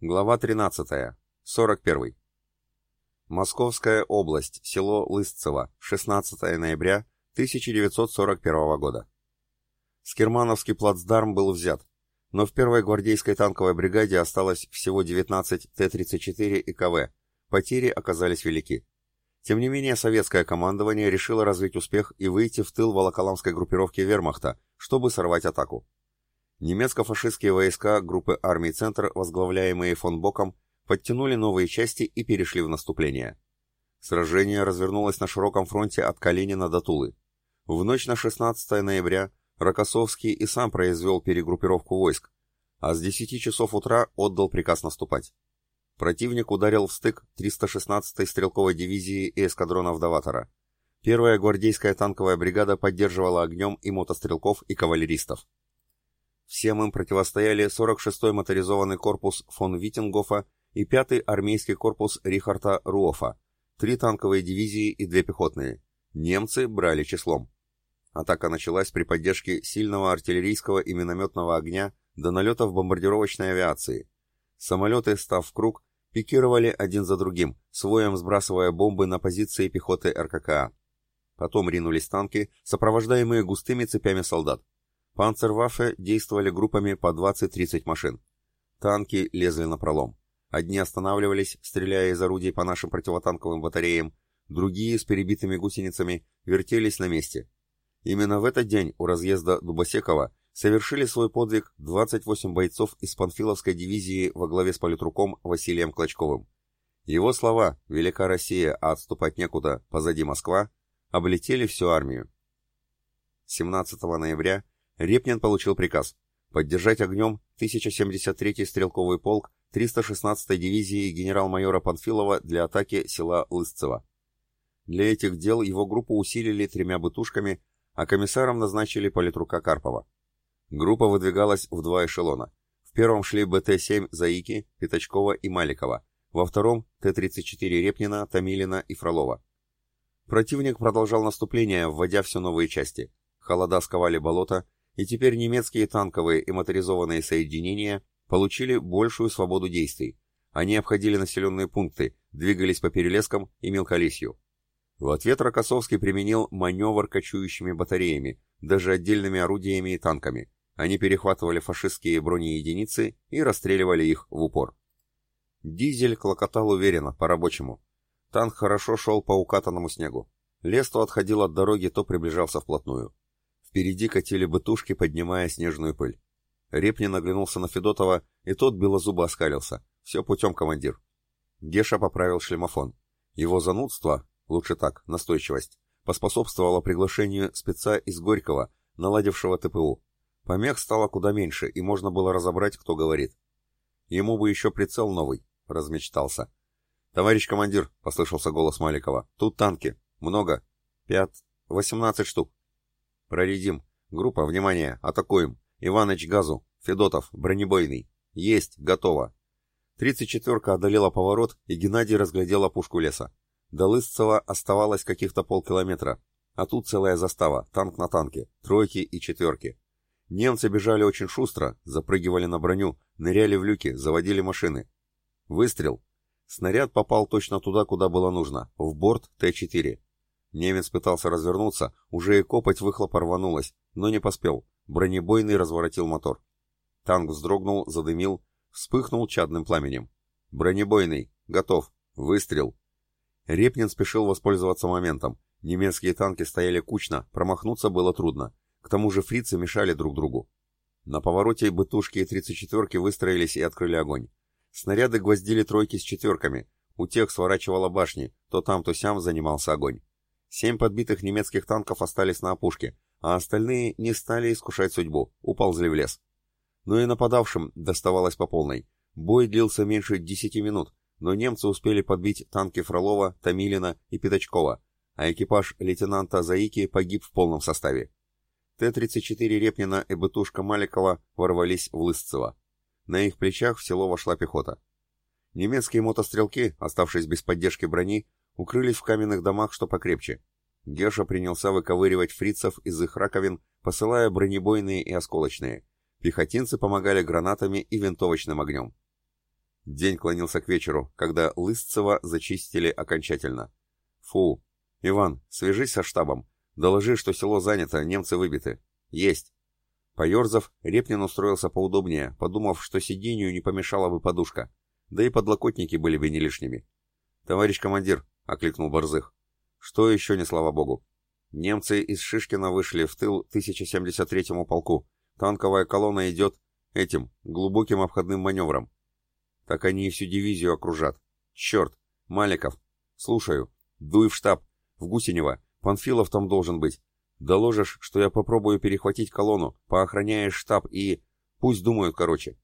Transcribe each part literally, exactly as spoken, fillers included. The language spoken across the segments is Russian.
Глава тринадцатая. сорок первый. Московская область, село Лысцево, шестнадцатое ноября тысяча девятьсот сорок первого года. Скирмановский плацдарм был взят, но в первой гвардейской танковой бригаде осталось всего девятнадцать Т тридцать четыре и К В. Потери оказались велики. Тем не менее, советское командование решило развить успех и выйти в тыл волоколамской группировки вермахта, чтобы сорвать атаку. Немецко-фашистские войска группы армий «Центр», возглавляемые фон Боком, подтянули новые части и перешли в наступление. Сражение развернулось на широком фронте от Калинина до Тулы. В ночь на шестнадцатое ноября Рокоссовский и сам произвел перегруппировку войск, а с десяти часов утра отдал приказ наступать. Противник ударил в стык триста шестнадцатой стрелковой дивизии и эскадронов Даватора. Первая гвардейская танковая бригада поддерживала огнем и мотострелков, и кавалеристов. Всем им противостояли сорок шестой моторизованный корпус фон Виттингофа и пятый армейский корпус Рихарда Руофа, три танковые дивизии и две пехотные. Немцы брали числом. Атака началась при поддержке сильного артиллерийского и минометного огня до налетов бомбардировочной авиации. Самолеты, став в круг, пикировали один за другим, с воем сбрасывая бомбы на позиции пехоты эр ка ка а. Потом ринулись танки, сопровождаемые густыми цепями солдат. Панцерваффе действовали группами по двадцать-тридцать машин. Танки лезли напролом. Одни останавливались, стреляя из орудий по нашим противотанковым батареям, другие с перебитыми гусеницами вертелись на месте. Именно в этот день у разъезда Дубосекова совершили свой подвиг двадцать восемь бойцов из Панфиловской дивизии во главе с политруком Василием Клочковым. Его слова «Велика Россия, а отступать некуда, позади Москва» облетели всю армию. семнадцатого ноября Репнин получил приказ поддержать огнем тысяча семьдесят третий стрелковый полк триста шестнадцатой дивизии генерал-майора Панфилова для атаки села Лысцево. Для этих дел его группу усилили тремя бытушками, а комиссаром назначили политрука Карпова. Группа выдвигалась в два эшелона. В первом шли Бэ Тэ семь Заики, Пятачкова и Маликова, во втором Т тридцать четыре Репнина, Томилина и Фролова. Противник продолжал наступление, вводя все новые части. Холода сковали болота, и теперь немецкие танковые и моторизованные соединения получили большую свободу действий. Они обходили населенные пункты, двигались по перелескам и мелколесью. В ответ Рокоссовский применил маневр кочующими батареями, даже отдельными орудиями и танками. Они перехватывали фашистские бронеединицы и расстреливали их в упор. Дизель клокотал уверенно, по-рабочему. Танк хорошо шел по укатанному снегу. Лес то отходил от дороги, то приближался вплотную. Впереди катили бытушки, поднимая снежную пыль. Репнин оглянулся на Федотова, и тот белозубо оскалился. «Все путем, командир». Геша поправил шлемофон. Его занудство, лучше так, настойчивость, поспособствовало приглашению спеца из Горького, наладившего Тэ Пэ У. Помех стало куда меньше, и можно было разобрать, кто говорит. Ему бы еще прицел новый, размечтался. «Товарищ командир», — послышался голос Маликова, — «тут танки. Много. Пять. Восемнадцать штук». «Проредим. Группа, внимание, атакуем. Иваныч, газу. Федотов, бронебойный. Есть, готово». Тридцать четверка одолела поворот, и Геннадий разглядел опушку леса. До Лысцева оставалось каких-то полкилометра, а тут целая застава, танк на танке, тройки и четверки. Немцы бежали очень шустро, запрыгивали на броню, ныряли в люки, заводили машины. Выстрел. Снаряд попал точно туда, куда было нужно, в борт Тэ четыре. Немец пытался развернуться, уже и копоть выхлопа рванулась, но не поспел. Бронебойный разворотил мотор. Танк вздрогнул, задымил, вспыхнул чадным пламенем. «Бронебойный! Готов! Выстрел!» Репнин спешил воспользоваться моментом. Немецкие танки стояли кучно, промахнуться было трудно. К тому же фрицы мешали друг другу. На повороте бытушки и тридцать четверки выстроились и открыли огонь. Снаряды гвоздили тройки с четверками. У тех сворачивало башни, то там, то сям занимался огонь. Семь подбитых немецких танков остались на опушке, а остальные не стали искушать судьбу, уползли в лес. Но и нападавшим доставалось по полной. Бой длился меньше десяти минут, но немцы успели подбить танки Фролова, Томилина и Пятачкова, а экипаж лейтенанта Заики погиб в полном составе. Тэ тридцать четыре Репнина и бытушка Маликова ворвались в Лысцево. На их плечах в село вошла пехота. Немецкие мотострелки, оставшись без поддержки брони, укрылись в каменных домах, что покрепче. Геша принялся выковыривать фрицев из их раковин, посылая бронебойные и осколочные. Пехотинцы помогали гранатами и винтовочным огнем. День клонился к вечеру, когда Лысцево зачистили окончательно. Фу. Иван, свяжись со штабом. Доложи, что село занято, немцы выбиты. Есть. Поерзав, Репнин устроился поудобнее, подумав, что сиденью не помешала бы подушка. Да и подлокотники были бы не лишними. «Товарищ командир», — окликнул Борзых. «Что еще не слава богу? Немцы из Шишкина вышли в тыл тысяча семьдесят третьему полку. Танковая колонна идет этим, глубоким обходным маневром. Так они и всю дивизию окружат. Черт! Маликов! Слушаю. Дуй в штаб. В Гусинево. Панфилов там должен быть. Доложишь, что я попробую перехватить колонну, поохраняешь штаб и... Пусть думают, короче».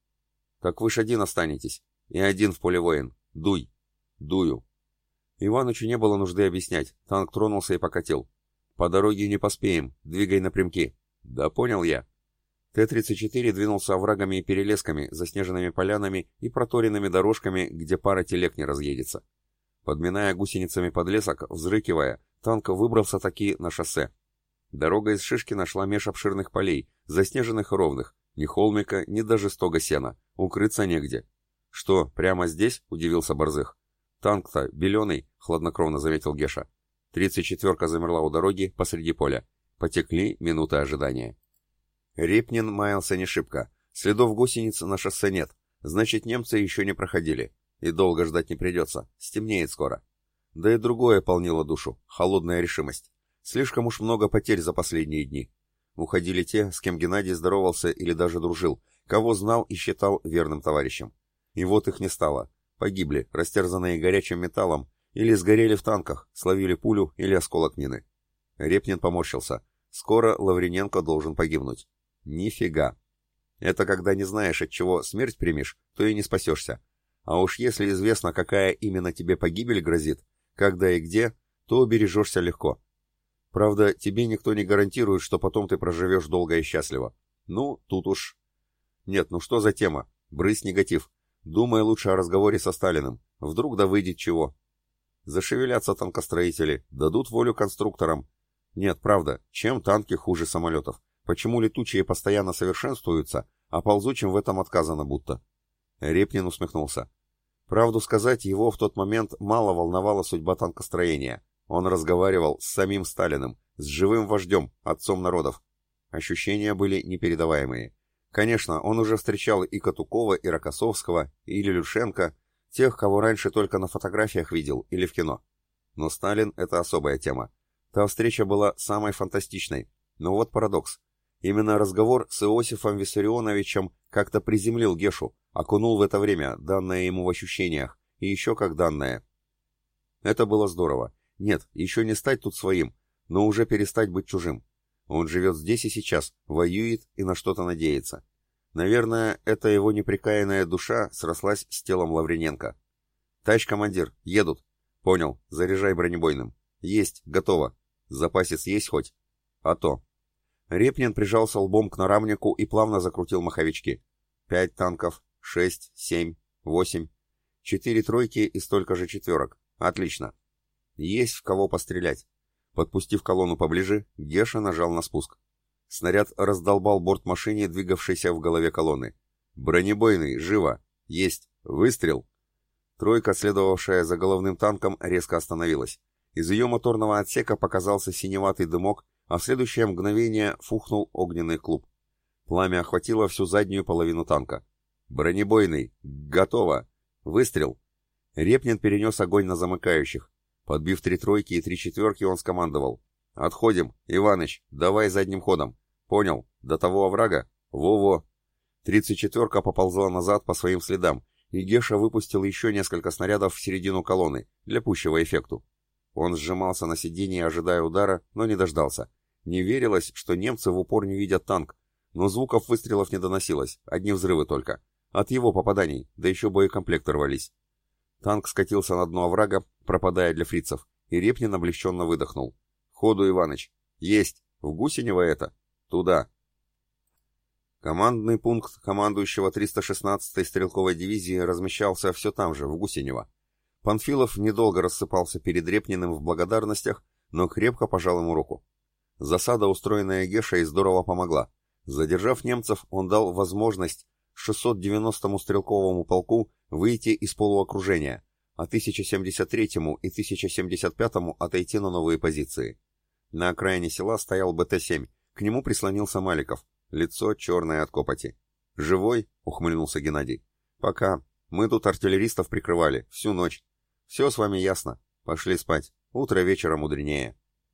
«Так вы ж один останетесь. И один в поле воин. Дуй». «Дую». Иванычу не было нужды объяснять. Танк тронулся и покатил. «По дороге не поспеем. Двигай напрямки». «Да понял я». Т тридцать четыре двинулся оврагами и перелесками, заснеженными полянами и проторенными дорожками, где пара телег не разъедется. Подминая гусеницами подлесок, взрыкивая, танк выбрался таки на шоссе. Дорога из Шишкина шла меж обширных полей, заснеженных и ровных, ни холмика, ни даже стога сена, укрыться негде. «Что, прямо здесь?» — удивился Борзых. «Танк-то беленый», — хладнокровно заметил Геша. Тридцать четверка замерла у дороги посреди поля. Потекли минуты ожидания. Репнин маялся не шибко. Следов гусениц на шоссе нет. Значит, немцы еще не проходили. И долго ждать не придется. Стемнеет скоро. Да и другое полнило душу. Холодная решимость. Слишком уж много потерь за последние дни. Уходили те, с кем Геннадий здоровался или даже дружил, кого знал и считал верным товарищем. И вот их не стало. Погибли, растерзанные горячим металлом, или сгорели в танках, словили пулю или осколок мины. Репнин поморщился. Скоро Лавриненко должен погибнуть. Нифига. Это когда не знаешь, от чего смерть примешь, то и не спасешься. А уж если известно, какая именно тебе погибель грозит, когда и где, то убережешься легко. Правда, тебе никто не гарантирует, что потом ты проживешь долго и счастливо. Ну, тут уж... Нет, ну что за тема? Брысь негатив. Думай лучше о разговоре со Сталиным. Вдруг да выйдет чего. Зашевелятся танкостроители, дадут волю конструкторам. Нет, правда, чем танки хуже самолетов? Почему летучие постоянно совершенствуются, а ползучим в этом отказано будто? Репнин усмехнулся. Правду сказать, его в тот момент мало волновала судьба танкостроения. Он разговаривал с самим Сталиным, с живым вождем, отцом народов. Ощущения были непередаваемые. Конечно, он уже встречал и Катукова, и Рокоссовского, и Лилюшенко, тех, кого раньше только на фотографиях видел или в кино. Но Сталин — это особая тема. Та встреча была самой фантастичной. Но вот парадокс. Именно разговор с Иосифом Виссарионовичем как-то приземлил Гешу, окунул в это время, данное ему в ощущениях, и еще как данное. Это было здорово. Нет, еще не стать тут своим, но уже перестать быть чужим. Он живет здесь и сейчас, воюет и на что-то надеется. Наверное, эта его непрекаянная душа срослась с телом Лавриненко. «Товарищ командир, едут». «Понял, заряжай бронебойным». «Есть, готово. Запасец есть хоть?» «А то». Репнин прижался лбом к нарамнику и плавно закрутил маховички. Пять танков, шесть, семь, восемь. Четыре тройки и столько же четверок. Отлично. Есть в кого пострелять. Подпустив колонну поближе, Геша нажал на спуск. Снаряд раздолбал борт машине, двигавшейся в голове колонны. «Бронебойный, живо! Есть! Выстрел!» Тройка, следовавшая за головным танком, резко остановилась. Из ее моторного отсека показался синеватый дымок, а в следующее мгновение фухнул огненный клуб. Пламя охватило всю заднюю половину танка. «Бронебойный! Готово! Выстрел!» Репнин перенес огонь на замыкающих. Подбив три тройки и три четверки, он скомандовал. «Отходим! Иваныч, давай задним ходом!» «Понял. До того оврага?» «Во-во!» Тридцать четверка поползла назад по своим следам, и Геша выпустил еще несколько снарядов в середину колонны, для пущего эффекту. Он сжимался на сиденье, ожидая удара, но не дождался. Не верилось, что немцы в упор не видят танк, но звуков выстрелов не доносилось, одни взрывы только. От его попаданий, да еще боекомплекты рвались. Танк скатился на дно оврага, пропадая для фрицев, и Репнин облегченно выдохнул. «Ходу, Иваныч!» «Есть! В Гусиново это! Туда!» Командный пункт командующего триста шестнадцатой стрелковой дивизии размещался все там же, в Гусиново. Панфилов недолго рассыпался перед Репниным в благодарностях, но крепко пожал ему руку. Засада, устроенная Гешей, здорово помогла. Задержав немцев, он дал возможность шестьсот девяностому стрелковому полку выйти из полуокружения, а тысяча семьдесят третьему и тысяча семьдесят пятому отойти на новые позиции. На окраине села стоял Бэ Тэ семь, к нему прислонился Маликов, лицо черное от копоти. «Живой?» — ухмыльнулся Геннадий. «Пока. Мы тут артиллеристов прикрывали, всю ночь. Все с вами ясно. Пошли спать. Утро вечера мудренее».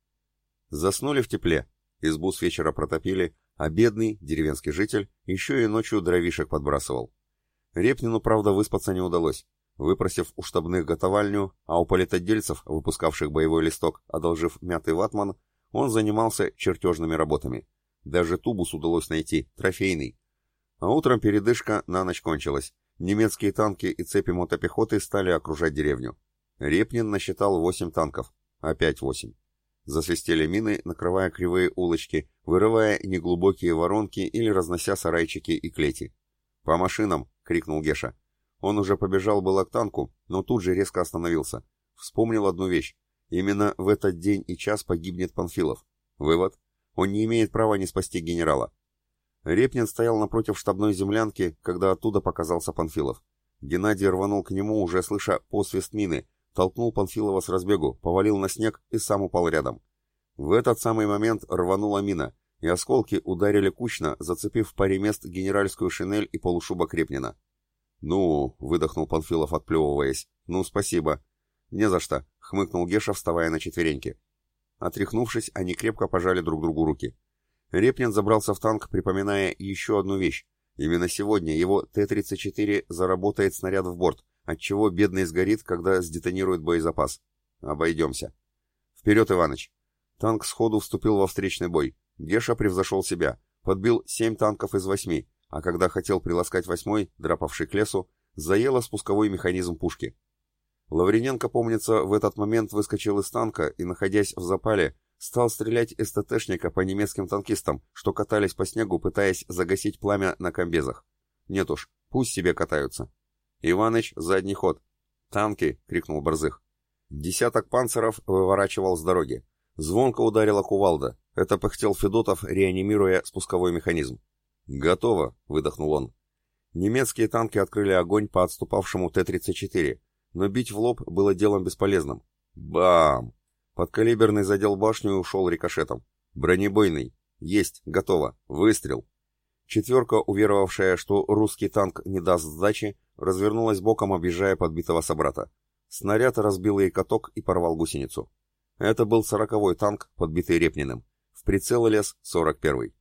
Заснули в тепле. Избу с вечера протопили, а бедный, деревенский житель, еще и ночью дровишек подбрасывал. Репнину, правда, выспаться не удалось. Выпросив у штабных готовальню, а у политотдельцев, выпускавших боевой листок, одолжив мятый ватман, он занимался чертежными работами. Даже тубус удалось найти, трофейный. А утром передышка на ночь кончилась. Немецкие танки и цепи мотопехоты стали окружать деревню. Репнин насчитал восемь танков. Опять восемь. Засвистели мины, накрывая кривые улочки, вырывая неглубокие воронки или разнося сарайчики и клети. «По машинам!» — крикнул Геша. Он уже побежал было к танку, но тут же резко остановился. Вспомнил одну вещь. Именно в этот день и час погибнет Панфилов. Вывод. Он не имеет права не спасти генерала. Репнин стоял напротив штабной землянки, когда оттуда показался Панфилов. Геннадий рванул к нему, уже слыша посвист мины, толкнул Панфилова с разбегу, повалил на снег и сам упал рядом. В этот самый момент рванула мина, и осколки ударили кучно, зацепив в паре мест генеральскую шинель и полушубок Репнина. «Ну», — выдохнул Панфилов, отплевываясь, — «ну, спасибо». «Не за что», — хмыкнул Геша, вставая на четвереньки. Отряхнувшись, они крепко пожали друг другу руки. Репнин забрался в танк, припоминая еще одну вещь. Именно сегодня его Тэ тридцать четыре заработает снаряд в борт, отчего бедный сгорит, когда сдетонирует боезапас. Обойдемся. Вперед, Иваныч. Танк сходу вступил во встречный бой. Геша превзошел себя, подбил семь танков из восьми, а когда хотел приласкать восьмой, драпавший к лесу, заело спусковой механизм пушки. Лавриненко, помнится, в этот момент выскочил из танка и, находясь в запале, стал стрелять из тэ тэшника по немецким танкистам, что катались по снегу, пытаясь загасить пламя на комбезах. Нет уж, пусть себе катаются. «Иваныч, задний ход!» «Танки!» — крикнул Борзых. Десяток панцеров выворачивал с дороги. Звонко ударила кувалда. Это пыхтел Федотов, реанимируя спусковой механизм. «Готово!» — выдохнул он. Немецкие танки открыли огонь по отступавшему Тэ тридцать четыре, но бить в лоб было делом бесполезным. Бам! Подкалиберный задел башню и ушел рикошетом. Бронебойный. Есть, готово. Выстрел. Четверка, уверовавшая, что русский танк не даст сдачи, развернулась боком, объезжая подбитого собрата. Снаряд разбил ей каток и порвал гусеницу. Это был сороковой танк, подбитый Репниным. В прицел лез сорок первый.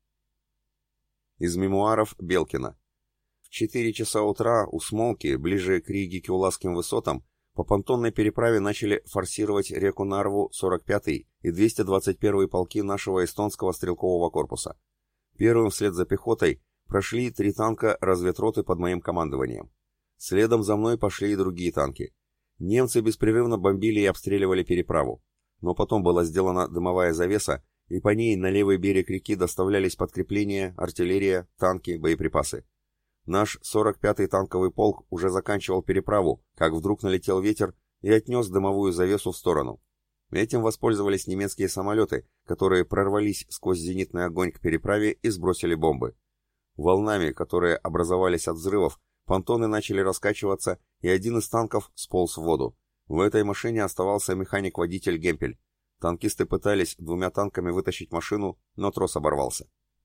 Из мемуаров Белкина. В четыре часа утра у Смолки, ближе к Риге-Киуласским высотам, по понтонной переправе начали форсировать реку Нарву сорок пятый и двести двадцать первый полки нашего эстонского стрелкового корпуса. Первым вслед за пехотой прошли три танка разведроты под моим командованием. Следом за мной пошли и другие танки. Немцы беспрерывно бомбили и обстреливали переправу. Но потом была сделана дымовая завеса, и по ней на левый берег реки доставлялись подкрепления, артиллерия, танки, боеприпасы. Наш сорок пятый танковый полк уже заканчивал переправу, как вдруг налетел ветер и отнес дымовую завесу в сторону. Этим воспользовались немецкие самолеты, которые прорвались сквозь зенитный огонь к переправе и сбросили бомбы. Волнами, которые образовались от взрывов, понтоны начали раскачиваться, и один из танков сполз в воду. В этой машине оставался механик-водитель Гемпель. Танкисты пытались двумя танками вытащить машину, но трос оборвался.